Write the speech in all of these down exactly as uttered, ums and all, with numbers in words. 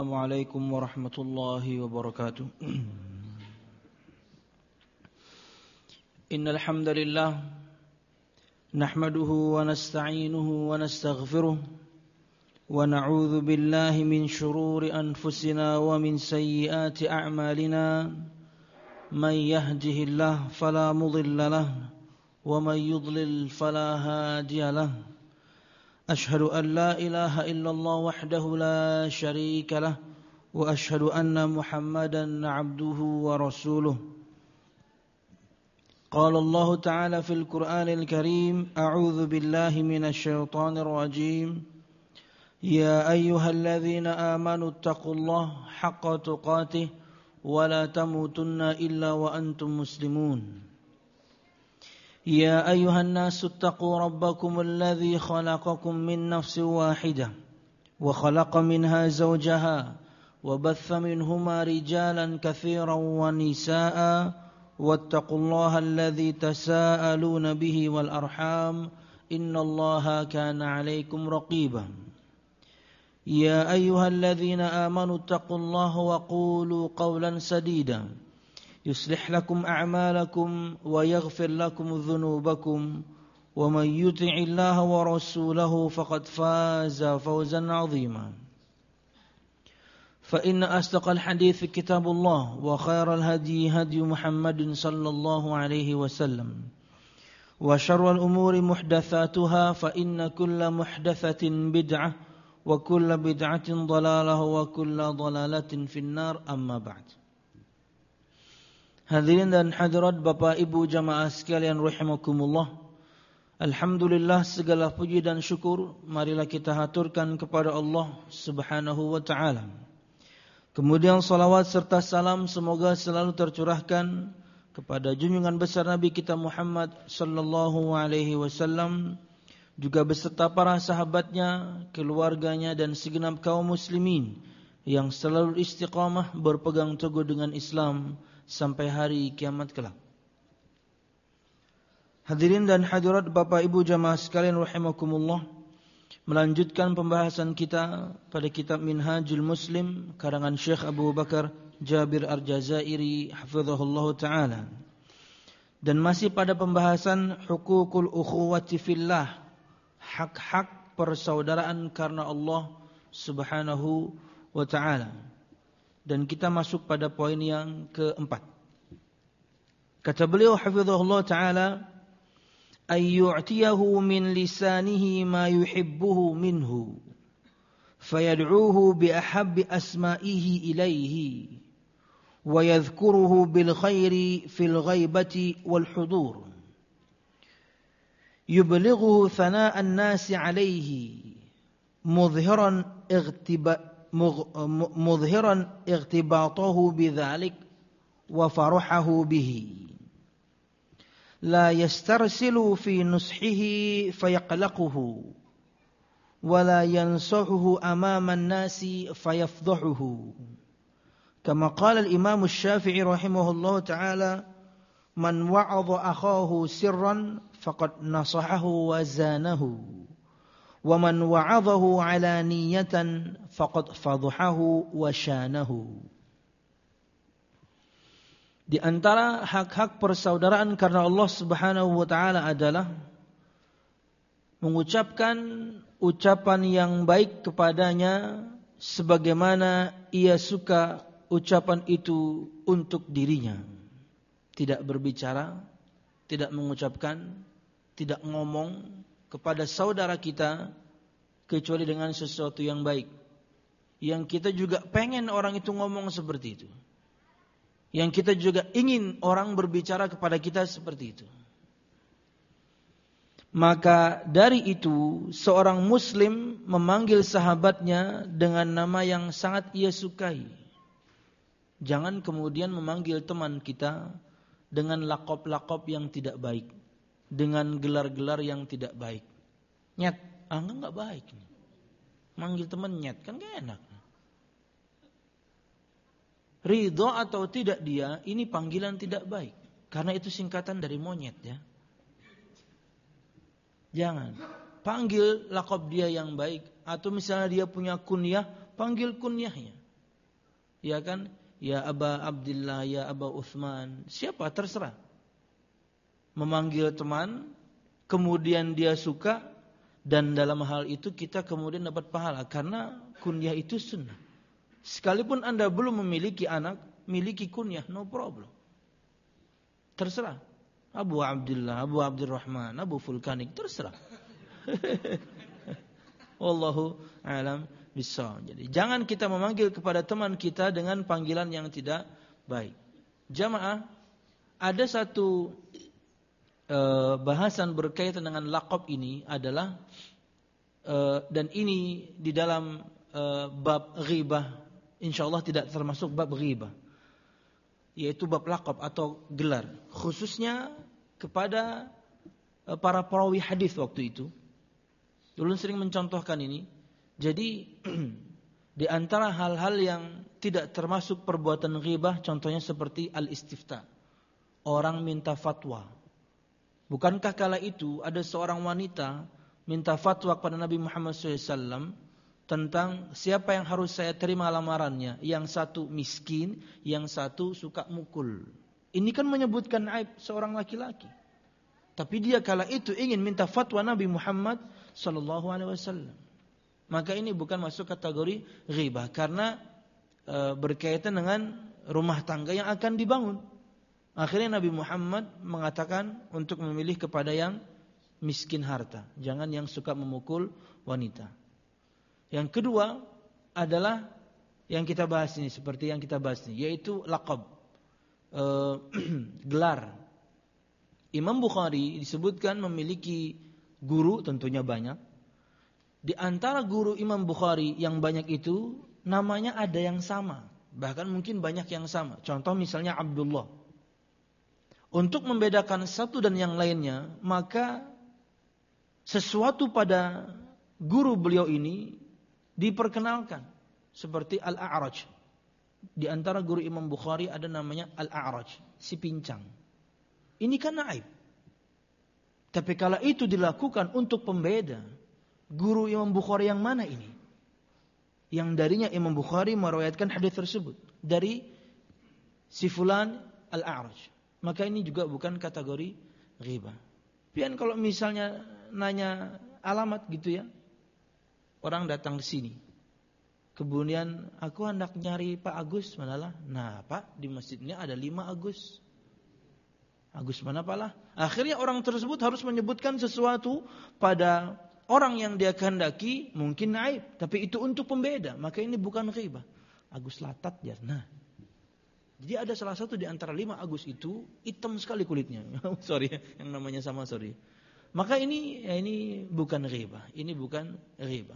Assalamualaikum warahmatullahi wabarakatuh. Innal hamdalillah nahmaduhu wa nasta'inuhu wa nastaghfiruh wa na'udzu billahi min shururi anfusina wa min sayyiati a'malina. Man yahdihillahu fala mudilla lahu wa man yudlil fala hadiya lahu. أشهد أن لا إله إلا الله وحده لا شريك له وأشهد أن محمدا عبده ورسوله. قال الله تعالى في القرآن الكريم أعوذ بالله من الشيطان الرجيم يا أيها الذين آمنوا اتقوا الله حق تقاته ولا تموتن إلا وأنتم مسلمون. يا أيها الناس اتقوا ربكم الذي خلقكم من نفس واحدة وخلق منها زوجها وبث منهما رجالا كثيرا ونساء واتقوا الله الذي تساءلون به والأرحام إن الله كان عليكم رقيبا. يا أيها الذين آمنوا اتقوا الله وقولوا قولا سديدا يصلح لكم أعمالكم ويغفر لكم ذنوبكم ومن يطع الله ورسوله فقد فاز فوزا عظيما. فإن أصدق الحديث كتاب الله وخير الهدي هدي محمد صلى الله عليه وسلم وشر الأمور محدثاتها فإن كل محدثة بدعة وكل بدعة ضلالة وكل ضلالة في النار. أما بعد. Hadirin dan hadirat Bapak Ibu jamaah sekalian rahimakumullah. Alhamdulillah segala puji dan syukur marilah kita haturkan kepada Allah Subhanahu wa taala. Kemudian salawat serta salam semoga selalu tercurahkan kepada junjungan besar Nabi kita Muhammad sallallahu alaihi wasallam juga beserta para sahabatnya, keluarganya dan segenap kaum muslimin yang selalu istiqamah berpegang teguh dengan Islam sampai hari kiamat kelak. Hadirin dan hadirat Bapak Ibu jamaah sekalian rahimakumullah, melanjutkan pembahasan kita pada kitab Minhajul Muslim karangan Syekh Abu Bakar Jabir Al-Jazairi hafizahullah taala. Dan masih pada pembahasan hukukul ukhuwati fillah, hak-hak persaudaraan karena Allah Subhanahu wa taala. Dan kita masuk pada poin yang keempat. Kata beliau hafizahullah ta'ala, ay yu'tiyahu min lisanihi ma yuhibbuhu minhu fayad'uhu bi ahabbi asma'ihi ilayhi wa yadhkuruhu bil khairi fil ghaibati wal hudur yublighuhu thana'an nasi alayhi mudhiran igtiba مظهرا اغتباطه بذلك وفرحه به لا يسترسل في نصحه فيقلقه ولا ينصحه أمام الناس فيفضحه كما قال الإمام الشافعي رحمه الله تعالى من وعظ أخاه سرا فقد نصحه وزانه وَمَنْ وَعَظَهُ عَلَانِيَّةً فَقَدْ فَضَحَهُ وَشَانَهُ. Di antara hak-hak persaudaraan karena Allah Subhanahu wa taala adalah mengucapkan ucapan yang baik kepadanya sebagaimana ia suka ucapan itu untuk dirinya. Tidak berbicara, tidak mengucapkan, tidak ngomong kepada saudara kita kecuali dengan sesuatu yang baik, yang kita juga pengen orang itu ngomong seperti itu, yang kita juga ingin orang berbicara kepada kita seperti itu. Maka dari itu seorang muslim memanggil sahabatnya dengan nama yang sangat ia sukai. Jangan kemudian memanggil teman kita dengan lakop-lakop yang tidak baik, dengan gelar-gelar yang tidak baik. Nyet, ah enggak baik. Manggil teman nyet kan gak enak. Ridho atau tidak dia, ini panggilan tidak baik. Karena itu singkatan dari monyet ya. Jangan. Panggil lakop dia yang baik. Atau misalnya dia punya kunyah, panggil kunyahnya. Ya kan? Ya Aba Abdillah, ya Aba Uthman. Siapa terserah. Memanggil teman, kemudian dia suka, dan dalam hal itu kita kemudian dapat pahala. Karena kunyah itu sunnah. Sekalipun Anda belum memiliki anak, miliki kunyah, no problem. Terserah. Abu Abdillah, Abu Abdurrahman, Abu Vulkanik, terserah. Wallahu a'lam bishawab. Jadi jangan kita memanggil kepada teman kita dengan panggilan yang tidak baik. Jamaah, ada satu uh, bahasan berkaitan dengan laqab ini adalah uh, dan ini di dalam uh, bab ghibah, insyaallah tidak termasuk bab ghibah, yaitu bab laqab atau gelar, khususnya kepada uh, para perawi hadis waktu itu. Ulun sering mencontohkan ini. Jadi di antara hal-hal yang tidak termasuk perbuatan ghibah, contohnya seperti al-istifta. Orang minta fatwa. Bukankah kala itu ada seorang wanita minta fatwa kepada Nabi Muhammad shallallahu alaihi wasallam tentang siapa yang harus saya terima lamarannya. Yang satu miskin, yang satu suka mukul. Ini kan menyebutkan aib seorang laki-laki. Tapi dia kala itu ingin minta fatwa Nabi Muhammad sallallahu alaihi wasallam. Maka ini bukan masuk kategori ghibah karena e, berkaitan dengan rumah tangga yang akan dibangun. Akhirnya Nabi Muhammad mengatakan untuk memilih kepada yang miskin harta, jangan yang suka memukul wanita. Yang kedua adalah yang kita bahas ini, seperti yang kita bahas ini, yaitu laqab, e, gelar. Imam Bukhari disebutkan memiliki guru, tentunya banyak. Di antara guru Imam Bukhari yang banyak itu, namanya ada yang sama. Bahkan mungkin banyak yang sama. Contoh misalnya Abdullah. Untuk membedakan satu dan yang lainnya, maka sesuatu pada guru beliau ini diperkenalkan. Seperti Al-A'raj. Di antara guru Imam Bukhari ada namanya Al-A'raj, si pincang. Ini kan aib. Tapi kalau itu dilakukan untuk pembeda, guru Imam Bukhari yang mana ini? Yang darinya Imam Bukhari meriwayatkan hadis tersebut dari si fulan Al-A'raj. Maka ini juga bukan kategori ghibah. Pian kalau misalnya nanya alamat gitu ya. Orang datang ke sini. Kemudian aku hendak nyari Pak Agus, manalah? Nah, Pak, di masjid ini ada lima Agus. Agus mana palah? Akhirnya orang tersebut harus menyebutkan sesuatu pada orang yang dia kehendaki, mungkin aib, tapi itu untuk pembeda, maka ini bukan ghibah. Agus Latat ya. Nah, jadi ada salah satu di antara lima Agus itu hitam sekali kulitnya. Sorry, yang namanya sama, sorry. Maka ini ya ini bukan ghibah, ini bukan ghibah.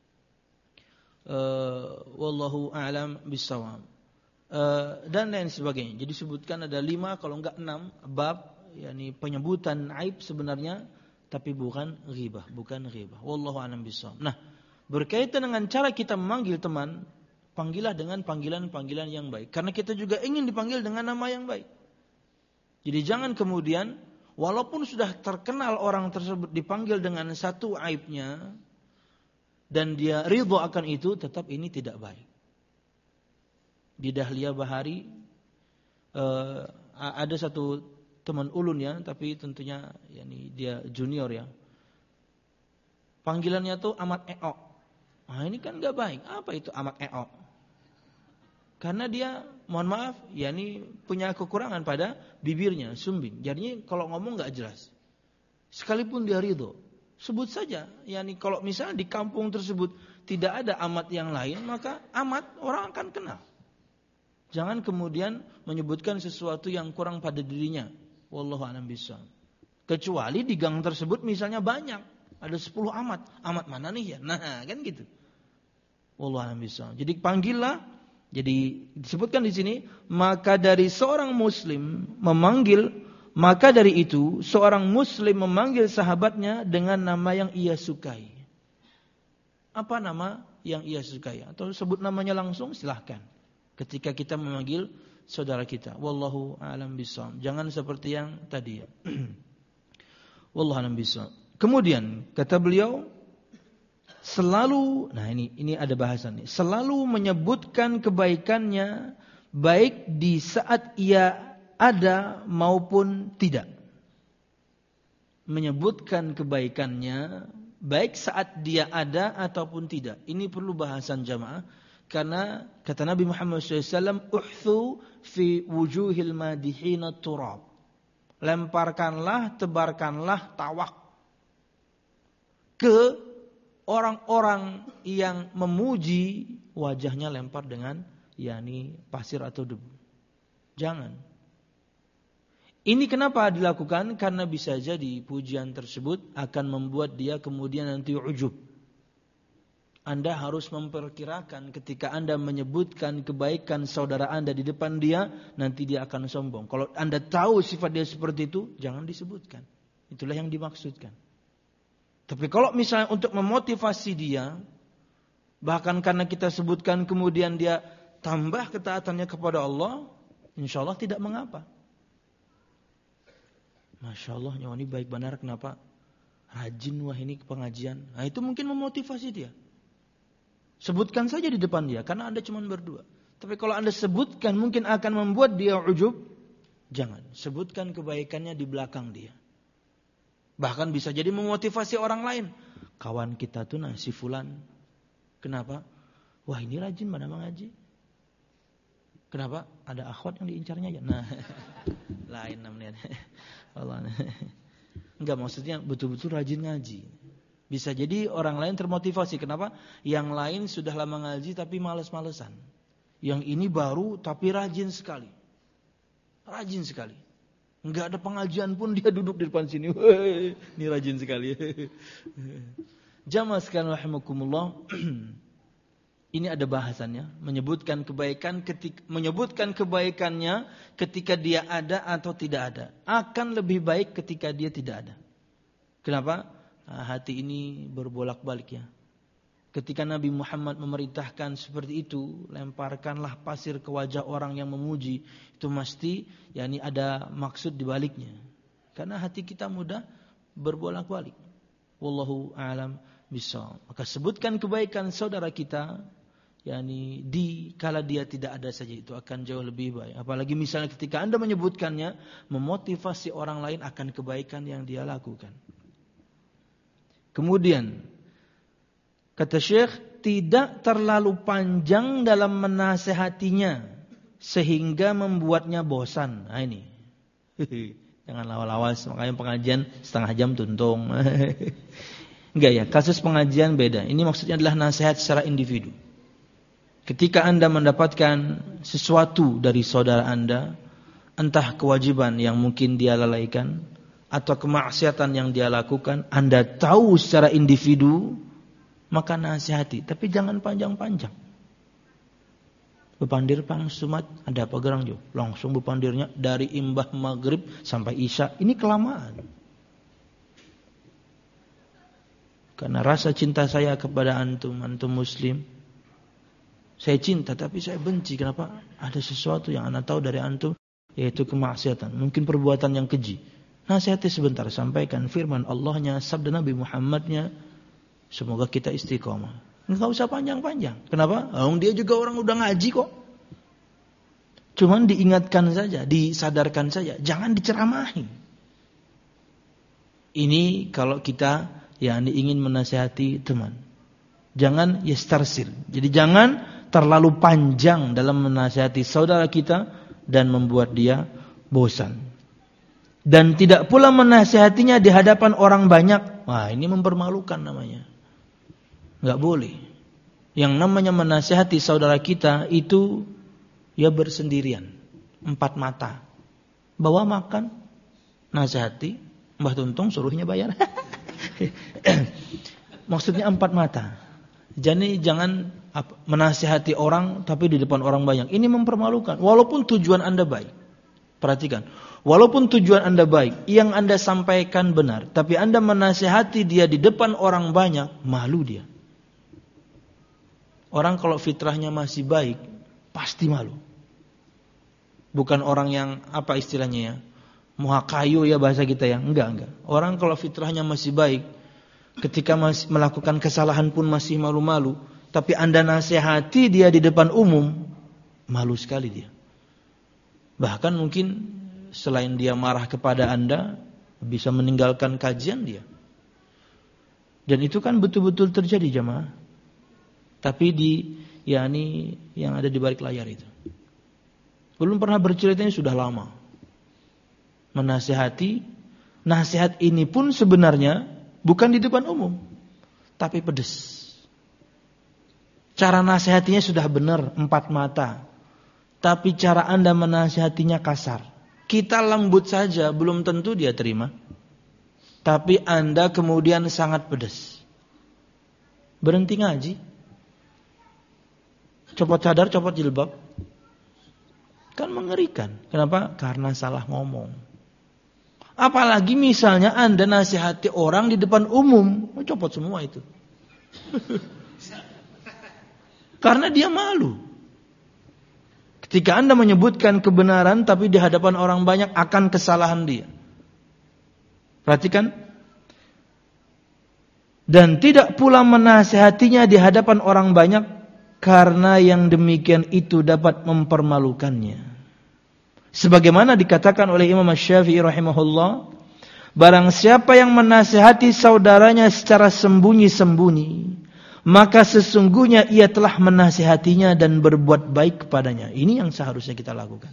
Uh, wallahu a'lam bishawab. Uh, dan lain sebagainya. Jadi sebutkan ada lima kalau enggak enam bab, yakni penyebutan aib sebenarnya, tapi bukan ghibah, bukan ghibah. Wallahu a'lam bishawab. Nah, berkaitan dengan cara kita memanggil teman, panggillah dengan panggilan-panggilan yang baik. Karena kita juga ingin dipanggil dengan nama yang baik. Jadi jangan kemudian walaupun sudah terkenal orang tersebut dipanggil dengan satu aibnya dan dia ridho akan itu, tetap ini tidak baik. Di Dahlia Bahari uh, ada satu teman ulun ya, tapi tentunya yakni dia junior ya. Panggilannya tuh Amat Eo. Nah, ini kan enggak baik. Apa itu Amat Eo? Karena dia, mohon maaf, yakni punya kekurangan pada bibirnya, sumbing. Jadinya kalau ngomong enggak jelas. Sekalipun dia ridho, sebut saja. Yakni kalau misalnya di kampung tersebut tidak ada amat yang lain, maka amat orang akan kenal. Jangan kemudian menyebutkan sesuatu yang kurang pada dirinya. Wallahu a'lam bishawab. Kecuali di gang tersebut misalnya banyak, ada sepuluh amat. Amat mana nih ya? Nah, kan gitu. Wallahu a'lam bishawab. Jadi panggillah, jadi disebutkan di sini, maka dari seorang muslim memanggil, maka dari itu seorang muslim memanggil sahabatnya dengan nama yang ia sukai. Apa nama yang ia sukai? Atau sebut namanya langsung, silahkan. Ketika kita memanggil saudara kita, wallahu a'lam bishawab. Jangan seperti yang tadi ya. Wallahu a'lam bishawab. Kemudian kata beliau, selalu, nah ini ini ada bahasan nih, selalu menyebutkan kebaikannya baik di saat ia ada maupun tidak. Menyebutkan kebaikannya baik saat dia ada ataupun tidak. Ini perlu bahasan jamaah, karena kata Nabi Muhammad shallallahu alaihi wasallam, "Uhthu fi wujuhil madihina turab." Lemparkanlah, tebarkanlah tawak ke orang-orang yang memuji, wajahnya lempar dengan yakni pasir atau debu. Jangan. Ini kenapa dilakukan? Karena bisa jadi pujian tersebut akan membuat dia kemudian nanti ujub. Anda harus memperkirakan ketika Anda menyebutkan kebaikan saudara Anda di depan dia, nanti dia akan sombong. Kalau Anda tahu sifat dia seperti itu, jangan disebutkan. Itulah yang dimaksudkan. Tapi kalau misalnya untuk memotivasi dia, bahkan karena kita sebutkan kemudian dia tambah ketaatannya kepada Allah, insya Allah tidak mengapa. Masya Allah, nyawa ini baik benar, kenapa? Rajin wah ini ke pengajian. Nah itu mungkin memotivasi dia. Sebutkan saja di depan dia, karena Anda cuma berdua. Tapi kalau Anda sebutkan mungkin akan membuat dia ujub. Jangan, sebutkan kebaikannya di belakang dia. Bahkan bisa jadi memotivasi orang lain. Kawan kita tuh nah si fulan. Kenapa? Wah ini rajin mana mengaji. Kenapa? Ada akhwat yang diincarnya aja. Nah, lain namanya. Allah. Enggak, maksudnya betul-betul rajin ngaji. Bisa jadi orang lain termotivasi. Kenapa? Yang lain sudah lama ngaji tapi malas-malesan. Yang ini baru tapi rajin sekali. Rajin sekali. Enggak ada pengajian pun dia duduk di depan sini. Wih, ini rajin sekali. Jamaah sekalian rahimakumullah. Ini ada bahasannya, menyebutkan kebaikan ketika menyebutkan kebaikannya ketika dia ada atau tidak ada. Akan lebih baik ketika dia tidak ada. Kenapa? Nah, hati ini berbolak-balik ya. Ketika Nabi Muhammad memerintahkan seperti itu, lemparkanlah pasir ke wajah orang yang memuji, itu mesti yakni ada maksud di baliknya. Karena hati kita mudah berbolak-balik. Wallahu a'lam bishawab. Maka sebutkan kebaikan saudara kita, yakni di kala dia tidak ada saja, itu akan jauh lebih baik. Apalagi misalnya ketika Anda menyebutkannya, memotivasi orang lain akan kebaikan yang dia lakukan. Kemudian kata Syekh, tidak terlalu panjang dalam menasehatinya sehingga membuatnya bosan. Nah ini, jangan lawas-lawas, makanya pengajian setengah jam tuntung. Enggak ya, kasus pengajian beda. Ini maksudnya adalah nasihat secara individu. Ketika Anda mendapatkan sesuatu dari saudara Anda, entah kewajiban yang mungkin dia lalaikan atau kemaksiatan yang dia lakukan, Anda tahu secara individu, maka nasihati, tapi jangan panjang-panjang. Bepandir pang sumat, ada apa gerang jo? Langsung bepandirnya dari imbah maghrib sampai isya, ini kelamaan. Karena rasa cinta saya kepada antum, antum muslim, saya cinta tapi saya benci. Kenapa? Ada sesuatu yang anda tahu dari antum, yaitu kemaksiatan, mungkin perbuatan yang keji. Nasihati sebentar, sampaikan firman Allahnya, sabda Nabi Muhammadnya, semoga kita istiqomah. Enggak usah panjang-panjang. Kenapa? Oh, dia juga orang udah ngaji kok. Cuman diingatkan saja, disadarkan saja, jangan diceramahi. Ini kalau kita yang ingin menasihati teman. Jangan yastarsir. Jadi jangan terlalu panjang dalam menasihati saudara kita dan membuat dia bosan. Dan tidak pula menasihatinya di hadapan orang banyak. Wah, ini mempermalukan namanya. Enggak boleh. Yang namanya menasihati saudara kita itu ya bersendirian, empat mata. Bawa makan, nasihati, Mbah Tuntung suruhnya bayar. Maksudnya empat mata. Jadi jangan menasihati orang tapi di depan orang banyak. Ini mempermalukan. Walaupun tujuan Anda baik. Perhatikan. Walaupun tujuan Anda baik, yang Anda sampaikan benar, tapi Anda menasihati dia di depan orang banyak, malu dia. Orang kalau fitrahnya masih baik, pasti malu. Bukan orang yang apa istilahnya ya, muha kayu ya bahasa kita ya. Enggak, enggak. Orang kalau fitrahnya masih baik, ketika masih melakukan kesalahan pun masih malu-malu, tapi Anda nasihati dia di depan umum, malu sekali dia. Bahkan mungkin selain dia marah kepada Anda, bisa meninggalkan kajian dia. Dan itu kan betul-betul terjadi jamaah. Tapi di yakni yang ada di balik layar itu. Belum pernah berceritanya sudah lama. Menasihati, nasihat ini pun sebenarnya bukan di depan umum, tapi pedes. Cara nasihatinya sudah benar, empat mata. Tapi cara Anda menasihatinya kasar. Kita lembut saja, belum tentu dia terima. Tapi Anda kemudian sangat pedas. Berhenti ngaji. Copot cadar, copot jilbab. Kan mengerikan. Kenapa? Karena salah ngomong. Apalagi misalnya Anda nasihati orang di depan umum. Copot semua itu. Karena dia malu. Ketika Anda menyebutkan kebenaran tapi di hadapan orang banyak akan kesalahan dia. Perhatikan. Dan tidak pula menasihatinya di hadapan orang banyak karena yang demikian itu dapat mempermalukannya. Sebagaimana dikatakan oleh Imam Asy-Syafi'i rahimahullah, barang siapa yang menasihati saudaranya secara sembunyi-sembunyi, maka sesungguhnya ia telah menasihatinya dan berbuat baik kepadanya. Ini yang seharusnya kita lakukan.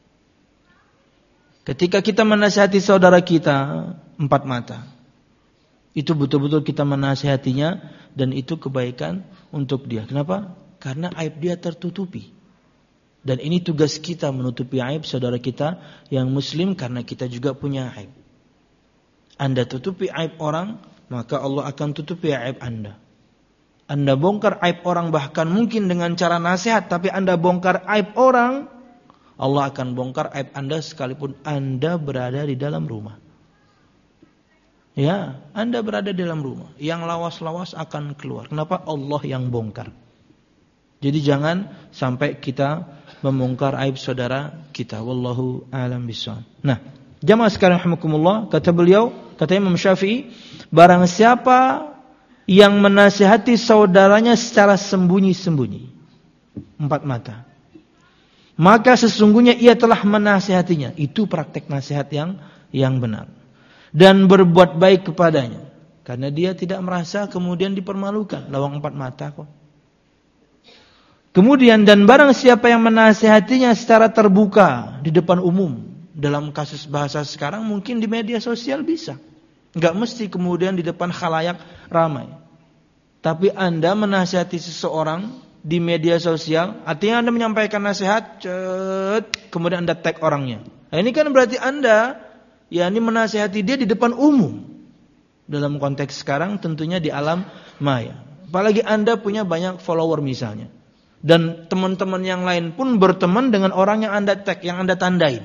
Ketika kita menasihati saudara kita, empat mata. Itu betul-betul kita menasihatinya dan itu kebaikan untuk dia. Kenapa? Karena aib dia tertutupi. Dan ini tugas kita menutupi aib saudara kita yang muslim karena kita juga punya aib. Anda tutupi aib orang, maka Allah akan tutupi aib Anda. Anda bongkar aib orang bahkan mungkin dengan cara nasihat, tapi Anda bongkar aib orang, Allah akan bongkar aib Anda sekalipun Anda berada di dalam rumah. Ya, Anda berada di dalam rumah. Yang lawas-lawas akan keluar. Kenapa? Allah yang bongkar. Jadi jangan sampai kita membongkar aib saudara kita. Wallahu a'lam bishawab. Nah, jamaah sekalian rahimakumullah, kata beliau, kata Imam Syafi'i, barang siapa yang menasihati saudaranya secara sembunyi-sembunyi, empat mata, maka sesungguhnya ia telah menasihatinya. Itu praktek nasihat yang yang benar. Dan berbuat baik kepadanya. Karena dia tidak merasa kemudian dipermalukan. Lawang empat mata kok. Kemudian dan barang siapa yang menasihatinya secara terbuka di depan umum. Dalam kasus bahasa sekarang mungkin di media sosial bisa. Enggak mesti kemudian di depan khalayak ramai. Tapi Anda menasihati seseorang di media sosial, artinya Anda menyampaikan nasihat, cet, kemudian Anda tag orangnya. Nah, ini kan berarti Anda ya ini menasihati dia di depan umum. Dalam konteks sekarang tentunya di alam maya. Apalagi Anda punya banyak follower misalnya. Dan teman-teman yang lain pun berteman dengan orang yang Anda tag, yang Anda tandain.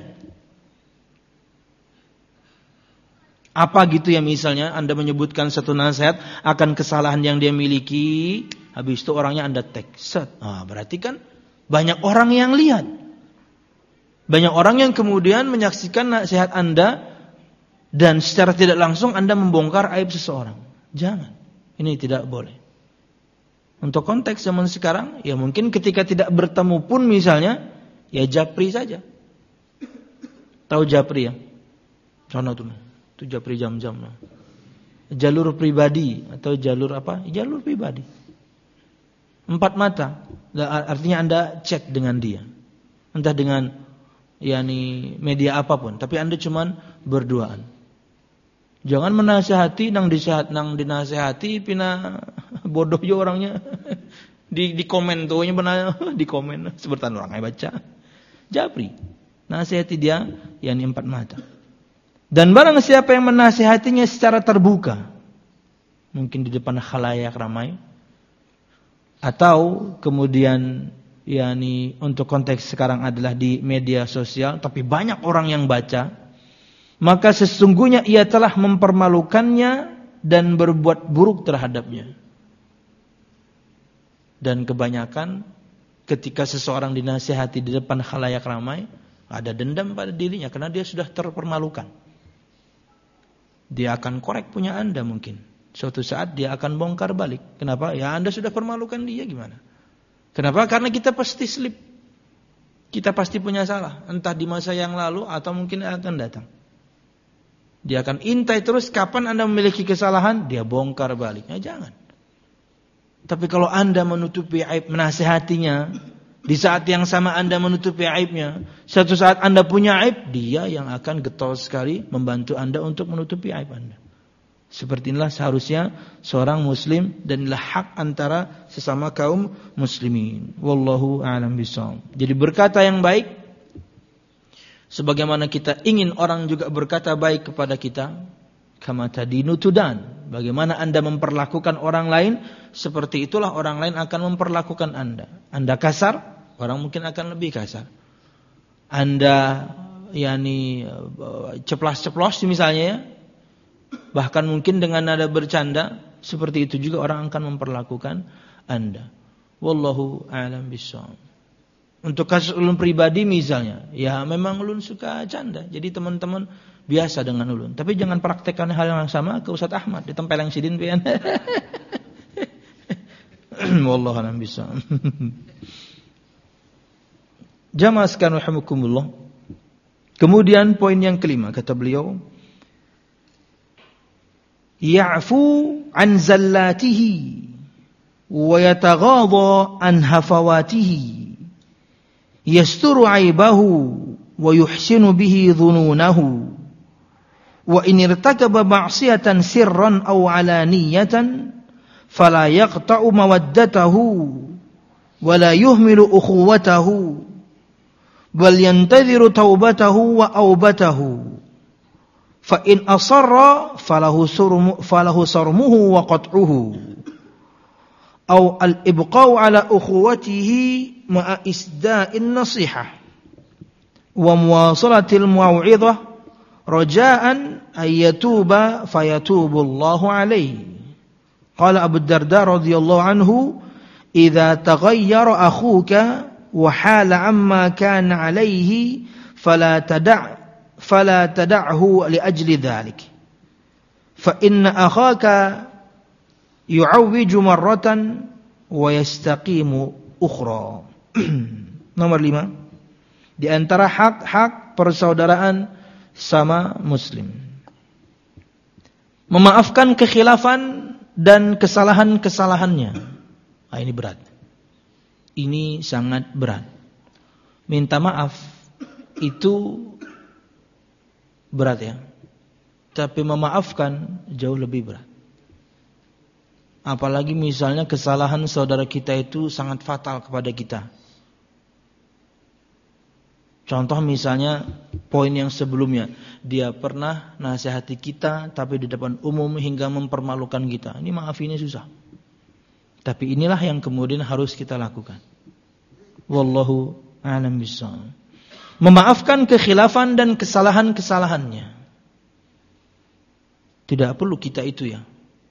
Apa gitu ya misalnya Anda menyebutkan satu nasihat akan kesalahan yang dia miliki, habis itu orangnya Anda tag. Set. Ah, berarti kan banyak orang yang lihat. Banyak orang yang kemudian menyaksikan nasihat Anda dan secara tidak langsung Anda membongkar aib seseorang. Jangan. Ini tidak boleh. Untuk konteks zaman sekarang, ya mungkin ketika tidak bertemu pun misalnya, ya japri saja. Tahu japri ya? Sana tuh. Itu japri jam-jam. Jalur pribadi atau jalur apa? Jalur pribadi. Empat mata. Artinya Anda chat dengan dia. Entah dengan yakni media apapun, tapi Anda cuman berduaan. Jangan menasihati nang disehat nang dinasihati pina bodoh yo orangnya. di di komen tuh nya benar di komen seperti orang yang baca. Japri. Nasihati dia yakni empat mata. Dan barang siapa yang menasihatinya secara terbuka, mungkin di depan khalayak ramai, atau kemudian yakni untuk konteks sekarang adalah di media sosial, tapi banyak orang yang baca, maka sesungguhnya ia telah mempermalukannya dan berbuat buruk terhadapnya. Dan kebanyakan ketika seseorang dinasihati di depan khalayak ramai, ada dendam pada dirinya karena dia sudah terpermalukan. Dia akan korek punya Anda mungkin. Suatu saat dia akan bongkar balik. Kenapa? Ya Anda sudah permalukan dia gimana? Kenapa? Karena kita pasti slip. Kita pasti punya salah. Entah di masa yang lalu atau mungkin akan datang. Dia akan intai terus kapan Anda memiliki kesalahan, dia bongkar balik. Ya jangan. Tapi kalau Anda menutupi aib, menasihatinya, di saat yang sama Anda menutupi aibnya, suatu saat Anda punya aib, dia yang akan getol sekali membantu Anda untuk menutupi aib Anda. Seperti inilah seharusnya seorang muslim dan inilah hak antara sesama kaum muslimin. Wallahu a'lam bishawab. Jadi berkata yang baik, sebagaimana kita ingin orang juga berkata baik kepada kita, kama tadinu tudan. Bagaimana Anda memperlakukan orang lain, seperti itulah orang lain akan memperlakukan Anda. Anda kasar, orang mungkin akan lebih kasar. Anda yakni ceplas-ceplos misalnya ya, bahkan mungkin dengan nada bercanda, seperti itu juga orang akan memperlakukan Anda. Wallahu a'lam bishawab. Untuk kasus ulun pribadi misalnya, ya memang ulun suka canda. Jadi teman-teman biasa dengan ulun. Tapi jangan praktekkan hal yang sama ke Ustaz Ahmad. Ditempel yang sidin pian. Wallahu a'lam bishawab. Jamaah sekalian rahimakumullah. Kemudian poin yang kelima kata beliau, ya'fu an zallatihi wa yataghadha an hafawatihi yasturu aibahu wa yuhsinu bihi dhununahu wa in irtakaba ma'siyatan sirran aw alaniyatan fala yaqta'u mawaddatahu wa la yuhmilu ukhuwatahu bal yantadhiru taubatahu wa aubatahu fa in asarra falahu surmu falahu sarmuhu wa qat'uhu aw al ibqa'u ala ukhuwatihi ma'a isda'in nasihah wa muwasalatil mu'awidhah raja'an ayyatuba fayatubu Allahu alaihi. Qala Abu Darda radhiyallahu anhu, idza taghayyara akhuka wa hala amma kana alaihi fala tada' fala tada'hu li ajli dhalik fa inna akhaka yu'awwiju marratan wa yastaqimu ukhra. Nomor lima, di antara hak-hak persaudaraan sama muslim, memaafkan kekhilafan dan kesalahan-kesalahannya. Nah, ini berat. Ini sangat berat. Minta maaf itu berat ya. Tapi memaafkan jauh lebih berat. Apalagi misalnya kesalahan saudara kita itu sangat fatal kepada kita. Contoh misalnya poin yang sebelumnya, dia pernah nasihati kita tapi di depan umum hingga mempermalukan kita. Ini maafinnya susah. Tapi inilah yang kemudian harus kita lakukan. Wallahu a'lam bishawab. Memaafkan kekhilafan dan kesalahan-kesalahannya. Tidak perlu kita itu ya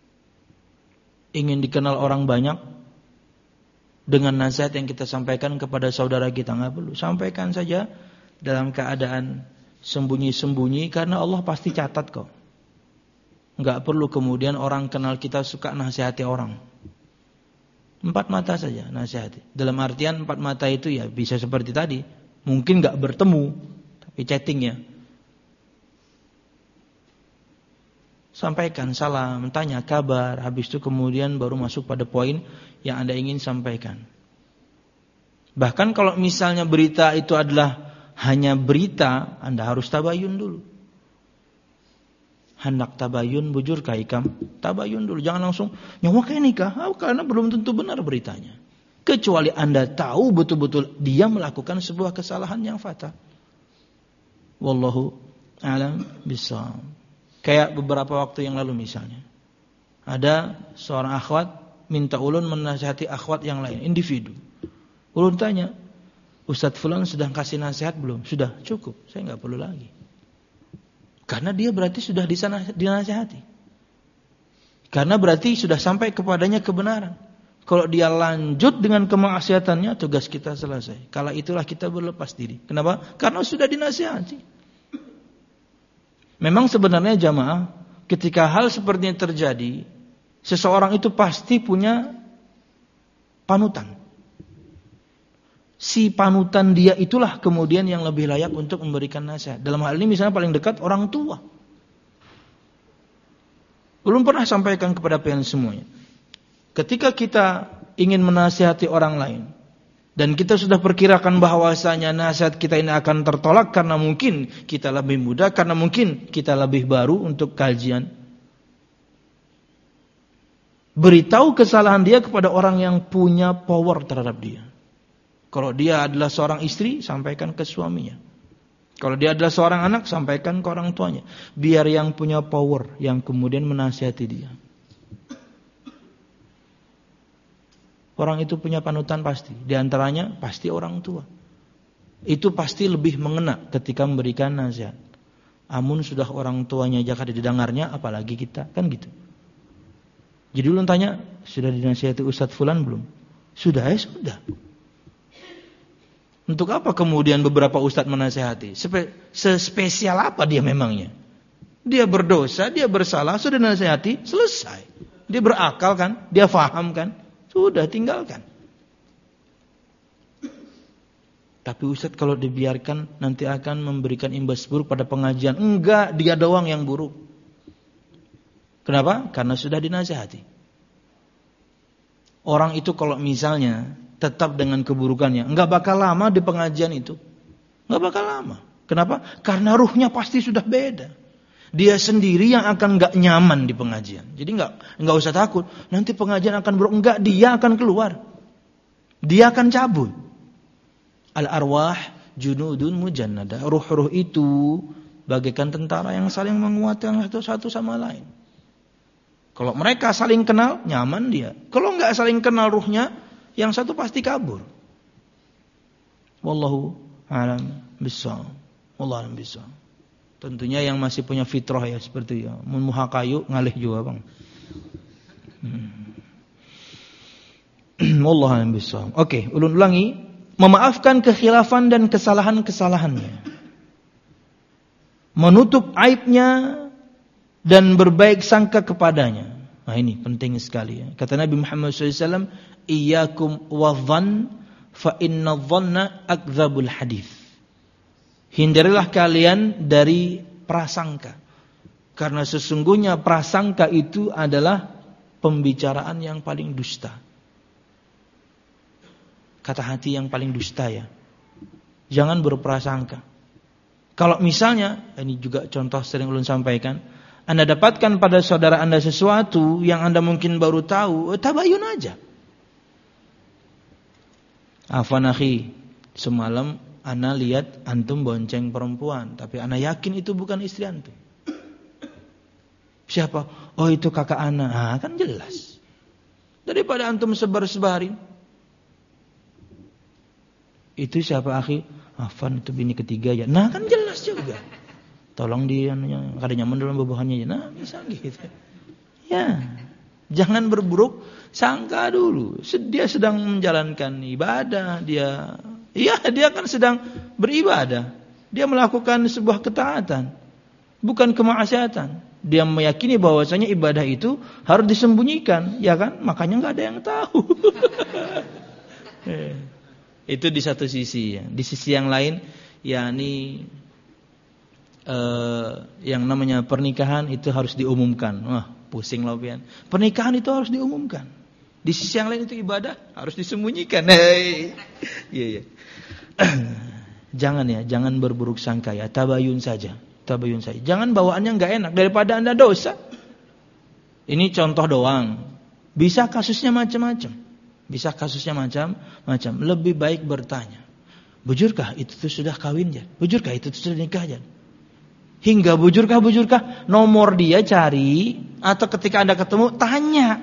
ingin dikenal orang banyak dengan nasihat yang kita sampaikan kepada saudara kita, enggak perlu. Sampaikan saja dalam keadaan sembunyi-sembunyi karena Allah pasti catat kok. Enggak perlu kemudian orang kenal kita suka nasihati orang. Empat mata saja nasihati. Dalam artian empat mata itu ya bisa seperti tadi. Mungkin enggak bertemu tapi chatting ya. Sampaikan salam, tanya kabar, habis itu kemudian baru masuk pada poin yang Anda ingin sampaikan. Bahkan kalau misalnya berita itu adalah hanya berita, Anda harus tabayun dulu. Hendak tabayun bujur kaikam, tabayun dulu, jangan langsung nyawa kayak nikah, oh, karena belum tentu benar beritanya. Kecuali Anda tahu betul-betul dia melakukan sebuah kesalahan yang fatal. Wallahu a'lam bishawab. Kayak beberapa waktu yang lalu misalnya, ada seorang akhwat minta ulun menasihati akhwat yang lain, individu. Ulun tanya, Ustadz Fulan sudah kasih nasihat belum? Sudah, cukup, saya nggak perlu lagi. Karena dia berarti sudah disana, dinasihati. Karena berarti sudah sampai kepadanya kebenaran. Kalau dia lanjut dengan kemaksiatannya, tugas kita selesai. Kala itulah kita berlepas diri. Kenapa? Karena sudah dinasihati. Memang sebenarnya jamaah, ketika hal seperti ini terjadi, Seseorang itu pasti punya panutan. Si panutan dia itulah kemudian yang lebih layak untuk memberikan nasihat. Dalam hal ini misalnya paling dekat orang tua. Belum pernah sampaikan kepada kalian semuanya. Ketika kita ingin menasihati orang lain, dan kita sudah perkirakan bahwasanya nasihat kita ini akan tertolak karena mungkin kita lebih muda, karena mungkin kita lebih baru untuk kajian. Beritahu kesalahan dia kepada orang yang punya power terhadap dia. Kalau dia adalah seorang istri, sampaikan ke suaminya. Kalau dia adalah seorang anak, sampaikan ke orang tuanya. Biar yang punya power, yang kemudian menasihati dia. Orang itu punya panutan pasti. Di antaranya, pasti orang tua. Itu pasti lebih mengena ketika memberikan nasihat. Amun sudah orang tuanya aja kada didengarnya, apalagi kita. Kan gitu. Jadi ulun tanya, sudah dinasihati Ustadz Fulan belum? Sudah ya sudah. Untuk apa kemudian beberapa ustadz menasihati? Spe- sespesial apa dia memangnya? Dia berdosa, dia bersalah, sudah dinasihati, selesai. Dia berakal kan? Dia faham kan? Sudah, tinggalkan. Tapi ustadz kalau dibiarkan nanti akan memberikan imbas buruk pada pengajian. Enggak, dia doang yang buruk. Kenapa? Karena sudah dinasihati. Orang itu kalau misalnya tetap dengan keburukannya, enggak bakal lama di pengajian itu. Enggak bakal lama. Kenapa? Karena ruhnya pasti sudah beda. Dia sendiri yang akan enggak nyaman di pengajian. Jadi enggak enggak usah takut, nanti pengajian akan buruk. Enggak, dia akan keluar. Dia akan cabut. Al arwah junudun mujannada. Ruh-ruh itu bagaikan tentara yang saling menguatkan satu satu sama lain. Kalau mereka saling kenal, nyaman dia. Kalau enggak saling kenal ruhnya, yang satu pasti kabur. Wallahu a'lam bishawab. Wallahu a'lam bishawab. Tentunya yang masih punya fitrah ya seperti ya, mun muha kayu ngalih juga, Bang. Hmm. Wallahu a'lam bishawab. Oke, ulun ulangi, memaafkan kekhilafan dan kesalahan-kesalahannya. Menutup aibnya dan berbaik sangka kepadanya. Nah ini penting sekali ya. Kata Nabi Muhammad shallallahu alaihi wasallam, iyyakum wadh-dhann fa inna dhanna akdzabul hadits. Hindarilah kalian dari prasangka. Karena sesungguhnya prasangka itu adalah pembicaraan yang paling dusta. Kata hati yang paling dusta ya. Jangan berprasangka. Kalau misalnya, ini juga contoh sering ulun sampaikan, Anda dapatkan pada saudara Anda sesuatu yang Anda mungkin baru tahu, tabayun aja. Afwan akhi, semalam ana lihat antum bonceng perempuan, tapi ana yakin itu bukan istri antum. Siapa? Oh itu kakak ana. Ah, kan jelas. Daripada antum sebar-sebarin. Itu siapa akhi? Afwan itu bini ketiga ya. Nah kan jelas juga. Tolong dia kada nyaman dalam bubuhannya ya. Nah bisa gitu. Ya. Jangan berburuk sangka dulu. Dia sedang menjalankan ibadah, dia ya dia kan sedang beribadah. Dia melakukan sebuah ketaatan, bukan kemaksiatan. Dia meyakini bahwasanya ibadah itu harus disembunyikan, ya kan? Makanya enggak ada yang tahu. Itu di satu sisi ya. Di sisi yang lain yakni eh, yang namanya pernikahan itu harus diumumkan. Wah, pusing loh pian. Pernikahan itu harus diumumkan. Di sisi yang lain itu ibadah harus disembunyikan. Iya iya. Jangan ya, jangan berburuk sangka ya, tabayun saja, tabayun saja. Jangan bawaannya enggak enak daripada Anda dosa. Ini contoh doang. Bisa kasusnya macam-macam. Bisa kasusnya macam-macam. Lebih baik bertanya. Bujurkah itu tuh sudah kawin ya? Bujurkah itu tuh sudah nikah ya? Hingga bujurkah bujurkah nomor dia cari atau ketika Anda ketemu tanya.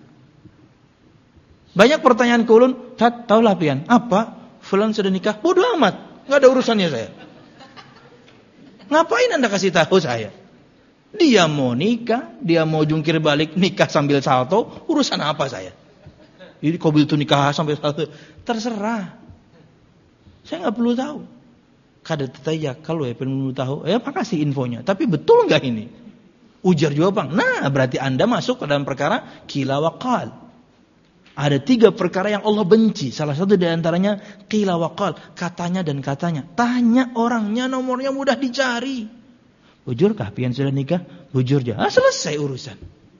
Banyak pertanyaan ke ulun, "Tat, tahu lah pian, apa? Fulan sudah nikah?" Bodoh amat, enggak ada urusannya saya. Ngapain Anda kasih tahu saya? Dia mau nikah, dia mau jungkir balik nikah sambil salto, urusan apa saya? Ini kobil itu nikah sambil salto, terserah. Saya enggak perlu tahu. Kada tetaya kalau ya perlu tahu, ya makasih infonya. Tapi betul enggak ini? Ujar jawaban. Nah, berarti Anda masuk ke dalam perkara qila wa qal. Ada tiga perkara yang Allah benci. Salah satu di antaranya qila wa qal, katanya dan katanya. Tanya orangnya, nomornya mudah dicari. Bujurkah pian sudah nikah? Bujur aja. Ah, selesai urusan.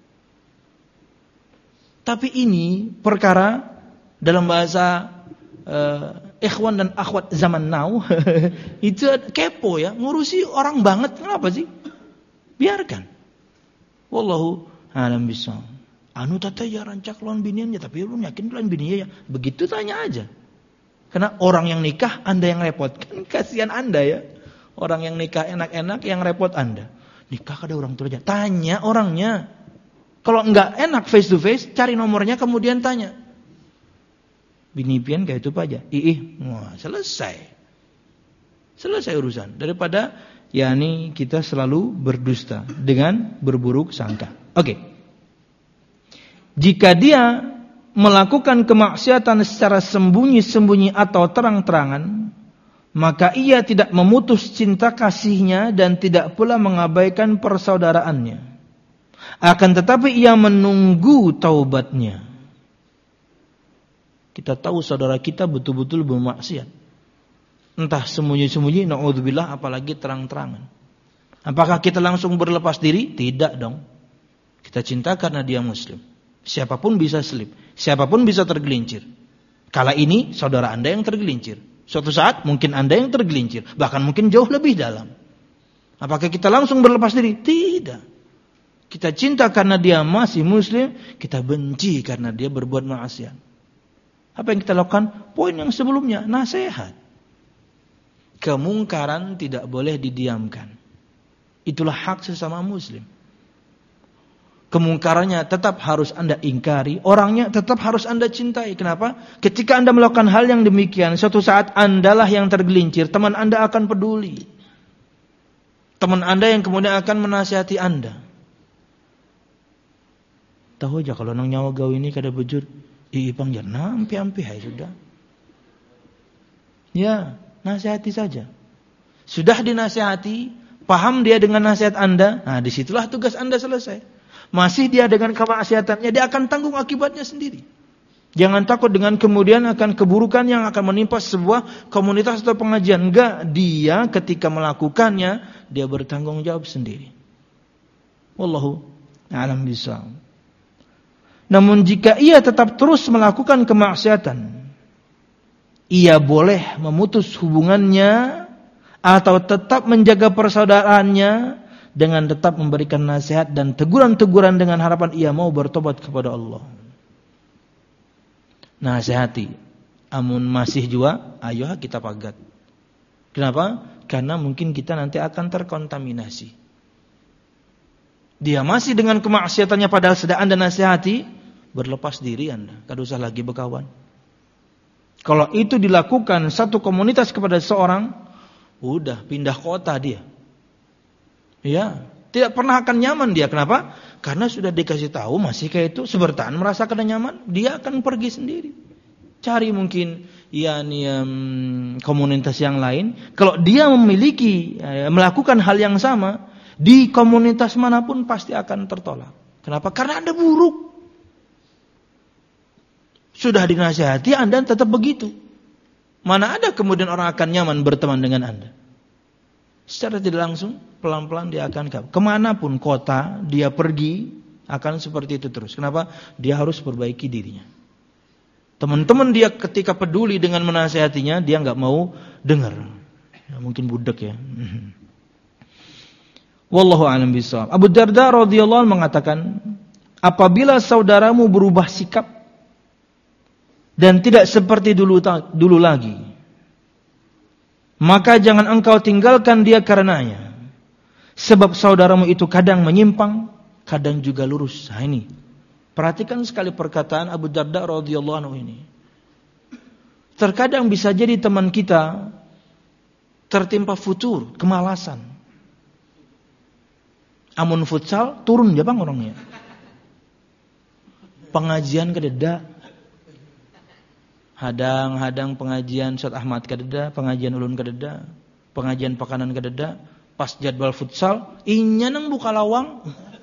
Tapi ini perkara dalam bahasa uh, ikhwan dan akhwat zaman now itu kepo ya, ngurusi orang banget. Kenapa sih? Biarkan. Wallahu a'lam bishawab. Anu tata ya rancak lawan biniannya, tapi lu yakin lawan bininya ya? Begitu tanya aja. Karena orang yang nikah Anda yang repot. Kan kasihan Anda ya. Orang yang nikah enak-enak yang repot Anda. Nikah ada orang tua aja. Tanya orangnya. Kalau enggak enak face to face, cari nomornya kemudian tanya. Bini pian kayak itu aja. Ih, wah, selesai. Selesai urusan. Daripada yakni kita selalu berdusta dengan berburuk sangka. Oke. Okay. Jika dia melakukan kemaksiatan secara sembunyi-sembunyi atau terang-terangan, maka ia tidak memutus cinta kasihnya dan tidak pula mengabaikan persaudaraannya. Akan tetapi ia menunggu taubatnya. Kita tahu saudara kita betul-betul bermaksiat. Entah sembunyi-sembunyi, na'udzubillah, apalagi terang-terangan. Apakah kita langsung berlepas diri? Tidak dong. Kita cinta karena dia muslim. Siapapun bisa selip, siapapun bisa tergelincir. Kala ini saudara Anda yang tergelincir. Suatu saat mungkin Anda yang tergelincir, bahkan mungkin jauh lebih dalam. Apakah kita langsung berlepas diri? Tidak. Kita cinta karena dia masih muslim, kita benci karena dia berbuat maksiat. Apa yang kita lakukan? Poin yang sebelumnya, nasihat. Kemungkaran tidak boleh didiamkan. Itulah hak sesama muslim. Kemungkarannya tetap harus Anda ingkari, orangnya tetap harus Anda cintai. Kenapa? Ketika Anda melakukan hal yang demikian, suatu saat Andalah yang tergelincir, teman Anda akan peduli. Teman Anda yang kemudian akan menasihati Anda. Tahu aja kalau nang nyawa gawe ini kada bujur, ii pang jar nampi-ampi hai sudah. Ya, nasihati saja. Sudah dinasihati, paham dia dengan nasihat Anda, nah disitulah tugas Anda selesai. Masih dia dengan kemaksiatannya, dia akan tanggung akibatnya sendiri. Jangan takut dengan kemudian akan keburukan yang akan menimpa sebuah komunitas atau pengajian. Enggak, dia ketika melakukannya, dia bertanggung jawab sendiri. Wallahu a'lam bishawab. Namun jika ia tetap terus melakukan kemaksiatan, ia boleh memutus hubungannya atau tetap menjaga persaudaraannya dengan tetap memberikan nasihat dan teguran-teguran dengan harapan ia mau bertobat kepada Allah. Nasihati, amun masih jua, ayo kita pagat. Kenapa? Karena mungkin kita nanti akan terkontaminasi. Dia masih dengan kemaksiatannya padahal sudah Anda nasihati, berlepas diri Anda, kada usah lagi berkawan. Kalau itu dilakukan satu komunitas kepada seorang, udah pindah kota dia. Ya, tidak pernah akan nyaman dia. Kenapa? Karena sudah dikasih tahu masih kayak itu, sebertaan merasa kada nyaman, dia akan pergi sendiri. Cari mungkin ya nih um, komunitas yang lain. Kalau dia memiliki eh, melakukan hal yang sama di komunitas manapun pasti akan tertolak. Kenapa? Karena Anda buruk. Sudah dinasihati Anda tetap begitu. Mana ada kemudian orang akan nyaman berteman dengan Anda? Secara tidak langsung, pelan-pelan dia akan kabur. Kemanapun kota dia pergi, akan seperti itu terus. Kenapa? Dia harus perbaiki dirinya. Teman-teman dia ketika peduli dengan menasihatinya, dia nggak mau dengar. Ya, mungkin budak ya. Wallahu a'lam bishawab. Abu Darda radhiyallahu anhu mengatakan, apabila saudaramu berubah sikap dan tidak seperti dulu dulu lagi, maka jangan engkau tinggalkan dia karenanya. Sebab saudaramu itu kadang menyimpang, kadang juga lurus. Nah ini, perhatikan sekali perkataan Abu Darda radhiyallahu anhu ini. Terkadang bisa jadi teman kita tertimpa futur, kemalasan. Amun futsal, turun ya bang orangnya. Pengajian kededa. Hadang-hadang pengajian Ustaz Ahmad kadeda, pengajian ulun kadeda, pengajian pakanan kadeda, pas jadwal futsal, inya nang buka lawang.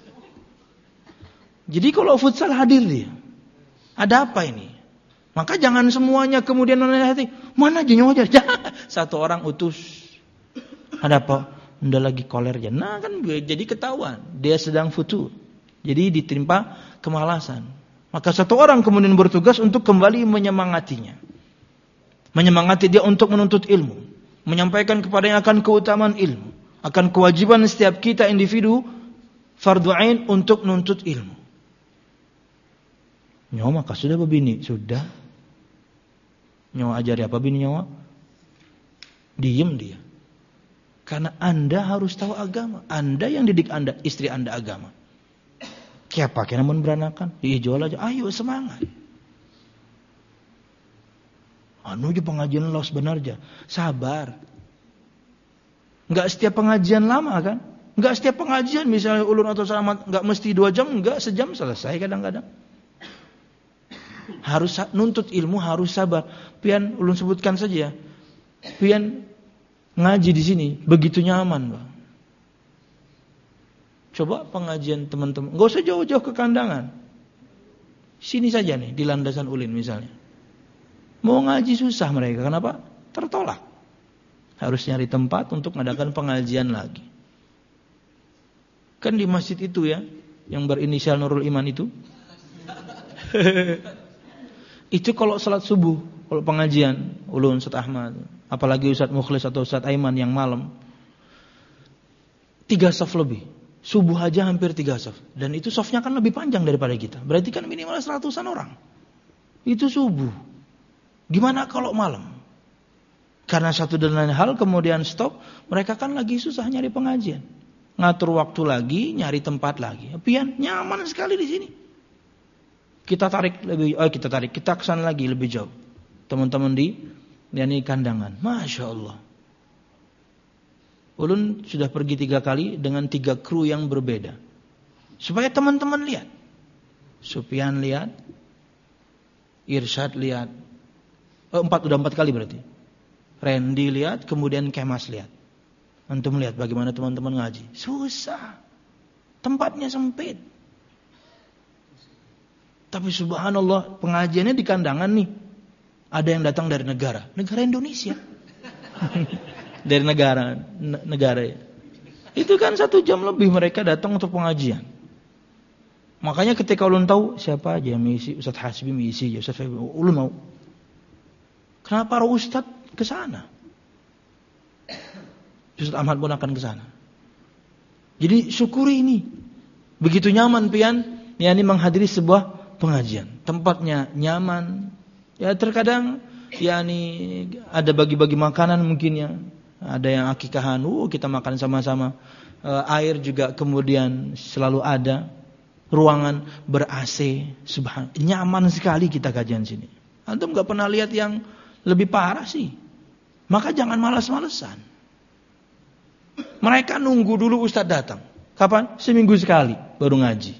Jadi kalau futsal hadir dia. Ada apa ini? Maka jangan semuanya kemudian hati, mana aja nyawa aja. Satu orang utus. Ada apa? Udah lagi koler aja. Nah kan jadi ketahuan. Dia sedang futur. Jadi ditimpa kemalasan. Maka satu orang kemudian bertugas untuk kembali menyemangatinya. Menyemangati dia untuk menuntut ilmu. Menyampaikan kepadanya akan keutamaan ilmu. Akan kewajiban setiap kita individu fardu ain untuk menuntut ilmu. Nyawa maka sudah begini. Sudah. Nyawa ajari apa bini nyawa? Diem dia. Karena Anda harus tahu agama. Anda yang didik Anda, istri Anda agama. Kayak pakai namun beranakan. Ih jual aja. Ayo semangat. Anu aja pengajian lo sebenarnya. Sabar. Enggak setiap pengajian lama kan? Enggak setiap pengajian misalnya ulun atau selamat enggak mesti dua jam, enggak sejam selesai kadang-kadang. Harus nuntut ilmu, harus sabar. Pian ulun sebutkan saja. Pian ngaji di sini begitu nyaman, Bang. Coba pengajian teman-teman, enggak usah jauh-jauh ke kandangan. Sini saja nih di landasan Ulin misalnya. Mau ngaji susah mereka, kenapa? Tertolak. Harus nyari tempat untuk mengadakan pengajian lagi. Kan di masjid itu ya, yang berinisial Nurul Iman itu. Itu kalau salat subuh, kalau pengajian, ulun Ustaz Ahmad, apalagi Ustaz Mukhlis atau Ustaz Aiman yang malam, tiga saf lebih. Subuh aja hampir tiga saf. Dan itu safnya kan lebih panjang daripada kita. Berarti kan minimal seratusan orang. Itu subuh. Gimana kalau malam? Karena satu dan lain hal kemudian stop, mereka kan lagi susah nyari pengajian. Ngatur waktu lagi, nyari tempat lagi. Pian nyaman sekali di sini. Kita tarik lebih, oh kita tarik, kita kesana lagi lebih jauh. Teman-teman di, yakni kandangan. Masya Allah. Ulun sudah pergi tiga kali dengan tiga kru yang berbeda. Supaya teman-teman lihat. Sufyan lihat. Irsyad lihat. Oh, empat, udah empat kali berarti. Randy lihat, kemudian Kemas lihat. Antum lihat bagaimana teman-teman ngaji. Susah. Tempatnya sempit. Tapi subhanallah, pengajiannya di kandangan nih. Ada yang datang dari negara. Negara Indonesia. Dari negara. Negara ya. Itu kan satu jam lebih mereka datang untuk pengajian. Makanya ketika ulun tahu siapa aja yang mengisi, Ustaz Hasbi mengisi, Ustaz Febri, ulun mau. Kenapa para ustaz ke sana? Ustaz Ahmad pun akan ke sana. Jadi syukuri ini. Begitu nyaman pian, yakni menghadiri sebuah pengajian. Tempatnya nyaman. Ya terkadang yakni ada bagi-bagi makanan mungkin ya. Ada yang akikahan, uh kita makan sama-sama. E, air juga kemudian selalu ada. Ruangan ber-A C, subhan. Nyaman sekali kita kajian sini. Antum enggak pernah lihat yang lebih parah sih. Maka jangan malas-malesan. Mereka nunggu dulu ustaz datang. Kapan? Seminggu sekali baru ngaji.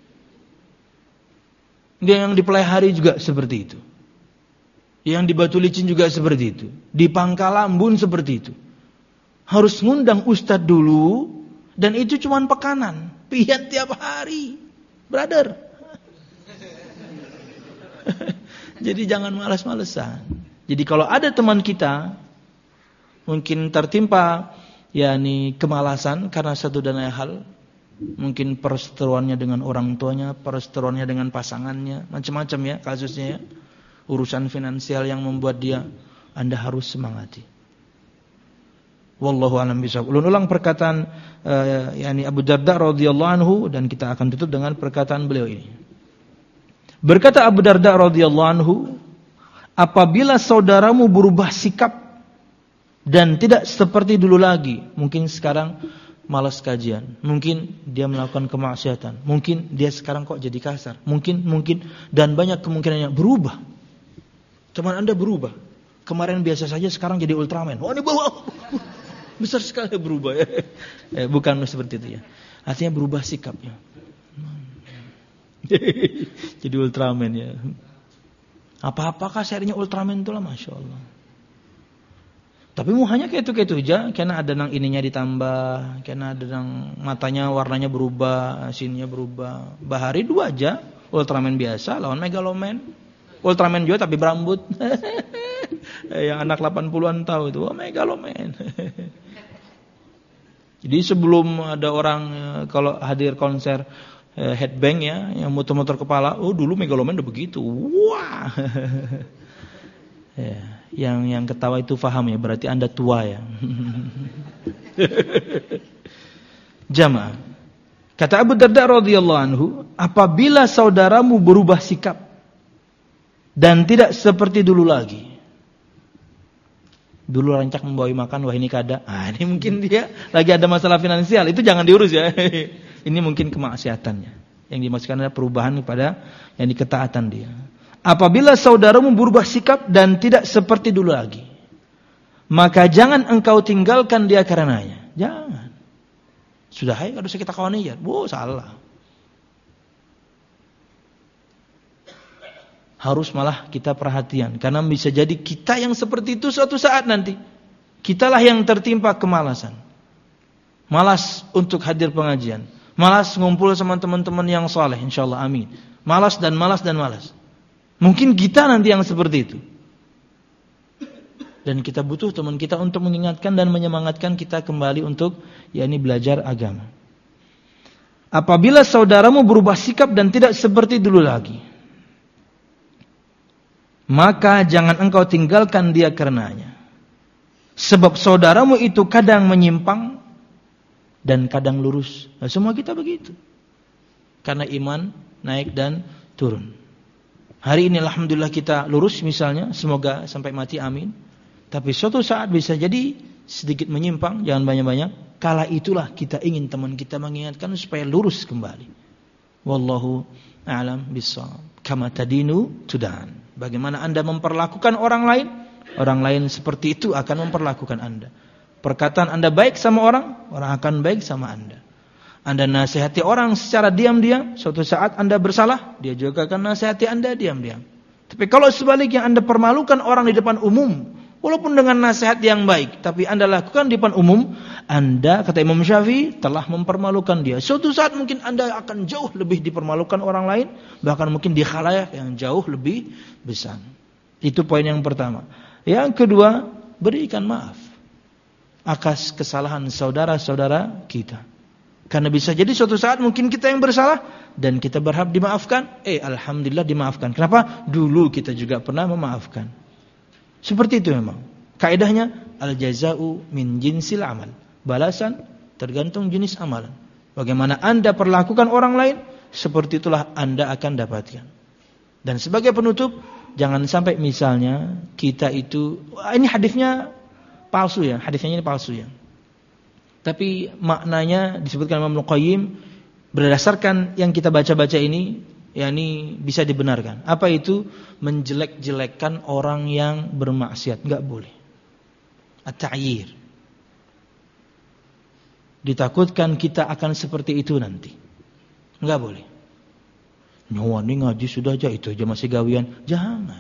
Dia yang di Pelihari juga seperti itu. Yang di Batu Licin juga seperti itu. Di Pangkalambun seperti itu. Harus ngundang ustaz dulu. Dan itu cuma pekanan. Pian tiap hari. Brother. Jadi jangan malas-malesan. Jadi kalau ada teman kita mungkin tertimpa yakni kemalasan karena satu dan lain hal, mungkin perseteruannya dengan orang tuanya, perseteruannya dengan pasangannya, macam-macam ya kasusnya ya. Urusan finansial yang membuat dia, Anda harus semangati. Wallahu a'lam bishawab. Ulang-ulang perkataan uh, yakni Abu Darda radhiyallahu anhu dan kita akan tutup dengan perkataan beliau ini. Berkata Abu Darda radhiyallahu anhu, apabila saudaramu berubah sikap dan tidak seperti dulu lagi, mungkin sekarang malas kajian, mungkin dia melakukan kemaksiatan, mungkin dia sekarang kok jadi kasar, mungkin mungkin dan banyak kemungkinannya berubah. Teman Anda berubah. Kemarin biasa saja, sekarang jadi Ultraman. Oh, ini bawa besar sekali berubah ya. Eh, bukan seperti itu ya. Artinya berubah sikapnya. Jadi Ultraman ya. Apa-apakah serinya Ultraman itulah, Masya Allah. Tapi muhanya kayak itu kayak itu aja, karena ada nang ininya ditambah, karena ada nang matanya warnanya berubah, sininya berubah. Bahari dua aja, Ultraman biasa lawan Megaloman. Ultraman juga tapi berambut. Yang anak delapan puluhan tahu itu, oh, Megaloman. Jadi sebelum ada orang kalau hadir konser headbang ya, yang muter-muter kepala, oh dulu Megaloman udah begitu. Wah. Ya, yang yang ketawa itu paham ya, berarti Anda tua ya. Jamaah. Kata Abu Darda radhiyallahu anhu, apabila saudaramu berubah sikap dan tidak seperti dulu lagi. Dulu rancak membawa makan, wah ini kada. Ah, ini mungkin dia lagi ada masalah finansial, itu jangan diurus ya. Ini mungkin kemaksiatannya. Yang dimaksudkan adalah perubahan kepada yang diketaatan dia. Apabila saudaramu berubah sikap dan tidak seperti dulu lagi, maka jangan engkau tinggalkan dia karenanya. Jangan. Sudah hai harus kita kawani ya. Oh, salah. Harus malah kita perhatian, karena bisa jadi kita yang seperti itu suatu saat nanti. Kitalah yang tertimpa kemalasan. Malas untuk hadir pengajian, malas ngumpul sama teman-teman yang saleh, insyaallah amin. Malas dan malas dan malas. Mungkin kita nanti yang seperti itu. Dan kita butuh teman kita untuk mengingatkan dan menyemangatkan kita kembali untuk yakni belajar agama. Apabila saudaramu berubah sikap dan tidak seperti dulu lagi, maka jangan engkau tinggalkan dia karenanya. Sebab saudaramu itu kadang menyimpang dan kadang lurus. Nah, semua kita begitu. Karena iman naik dan turun. Hari ini alhamdulillah kita lurus misalnya, semoga sampai mati amin. Tapi suatu saat bisa jadi sedikit menyimpang, jangan banyak-banyak. Kala itulah kita ingin teman kita mengingatkan supaya lurus kembali. Wallahu a'lam bissawab. Kama tadinu tudan. Bagaimana Anda memperlakukan orang lain, orang lain seperti itu akan memperlakukan Anda. Perkataan Anda baik sama orang, orang akan baik sama Anda. Anda nasihati orang secara diam-diam, suatu saat Anda bersalah, dia juga akan nasihati Anda diam-diam. Tapi kalau sebaliknya Anda permalukan orang di depan umum, walaupun dengan nasihat yang baik, tapi Anda lakukan di depan umum, Anda, kata Imam Syafi'i, telah mempermalukan dia. Suatu saat mungkin Anda akan jauh lebih dipermalukan orang lain, bahkan mungkin di khalayak yang jauh lebih besar. Itu poin yang pertama. Yang kedua, berikan maaf atas kesalahan saudara-saudara kita. Karena bisa jadi suatu saat mungkin kita yang bersalah dan kita berhak dimaafkan. Eh, alhamdulillah dimaafkan. Kenapa? Dulu kita juga pernah memaafkan. Seperti itu memang. Kaidahnya al-jaza'u min jinsil amal. Balasan tergantung jenis amalan. Bagaimana Anda perlakukan orang lain, seperti itulah Anda akan dapatkan. Dan sebagai penutup, jangan sampai misalnya kita itu, ini hadisnya palsu ya, hadisnya ini palsu ya. Tapi maknanya disebutkan Imam Al-Qayyim berdasarkan yang kita baca-baca ini, yakni bisa dibenarkan. Apa itu? Menjelek-jelekkan orang yang bermaksiat, enggak boleh. At-ta'yir. Ditakutkan kita akan seperti itu nanti. Enggak boleh. Nyawa ini ngaji sudah aja, itu aja masih gawian. Jangan.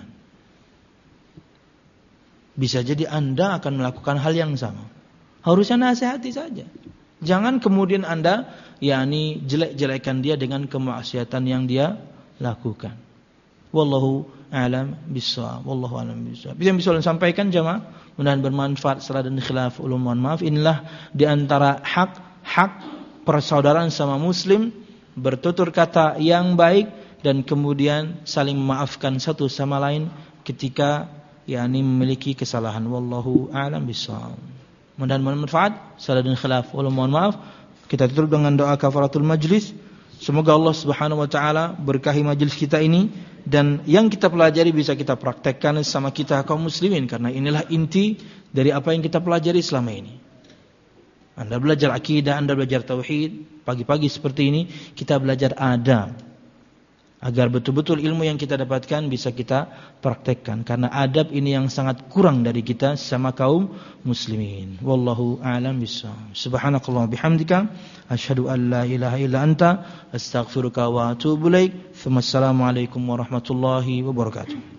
Bisa jadi Anda akan melakukan hal yang sama. Harusnya nasihati saja. Jangan kemudian Anda yakni jelek-jelekan dia dengan kemaksiatan yang dia lakukan. Wallahu a'lam bissawab. Wallahu a'lam bissawab. Bisa bisa sampaikan jemaah, mudah-mudahan bermanfaat setelah dan khilaf ulum. Mohon maaf, inilah di antara hak-hak persaudaraan sama muslim, bertutur kata yang baik dan kemudian saling memaafkan satu sama lain ketika yakni memiliki kesalahan. Wallahu a'lam bissawab. Mudah-mudahan bermanfaat. Salah dan khilaf, wala mohon maaf. Kita tutup dengan doa kafaratul majlis. Semoga Allah Subhanahu wa taala berkahi majlis kita ini dan yang kita pelajari bisa kita praktekkan sama kita kaum muslimin, karena inilah inti dari apa yang kita pelajari selama ini. Anda belajar akidah, Anda belajar tauhid, pagi-pagi seperti ini kita belajar adab. Agar betul-betul ilmu yang kita dapatkan bisa kita praktekkan. Karena adab ini yang sangat kurang dari kita sama kaum muslimin. Wallahu a'lam bishawab. Subhanakallah bihamdika asyhadu an la ilaha illa anta astaghfiruka wa atubu ilaik. Assalamualaikum warahmatullahi wabarakatuh.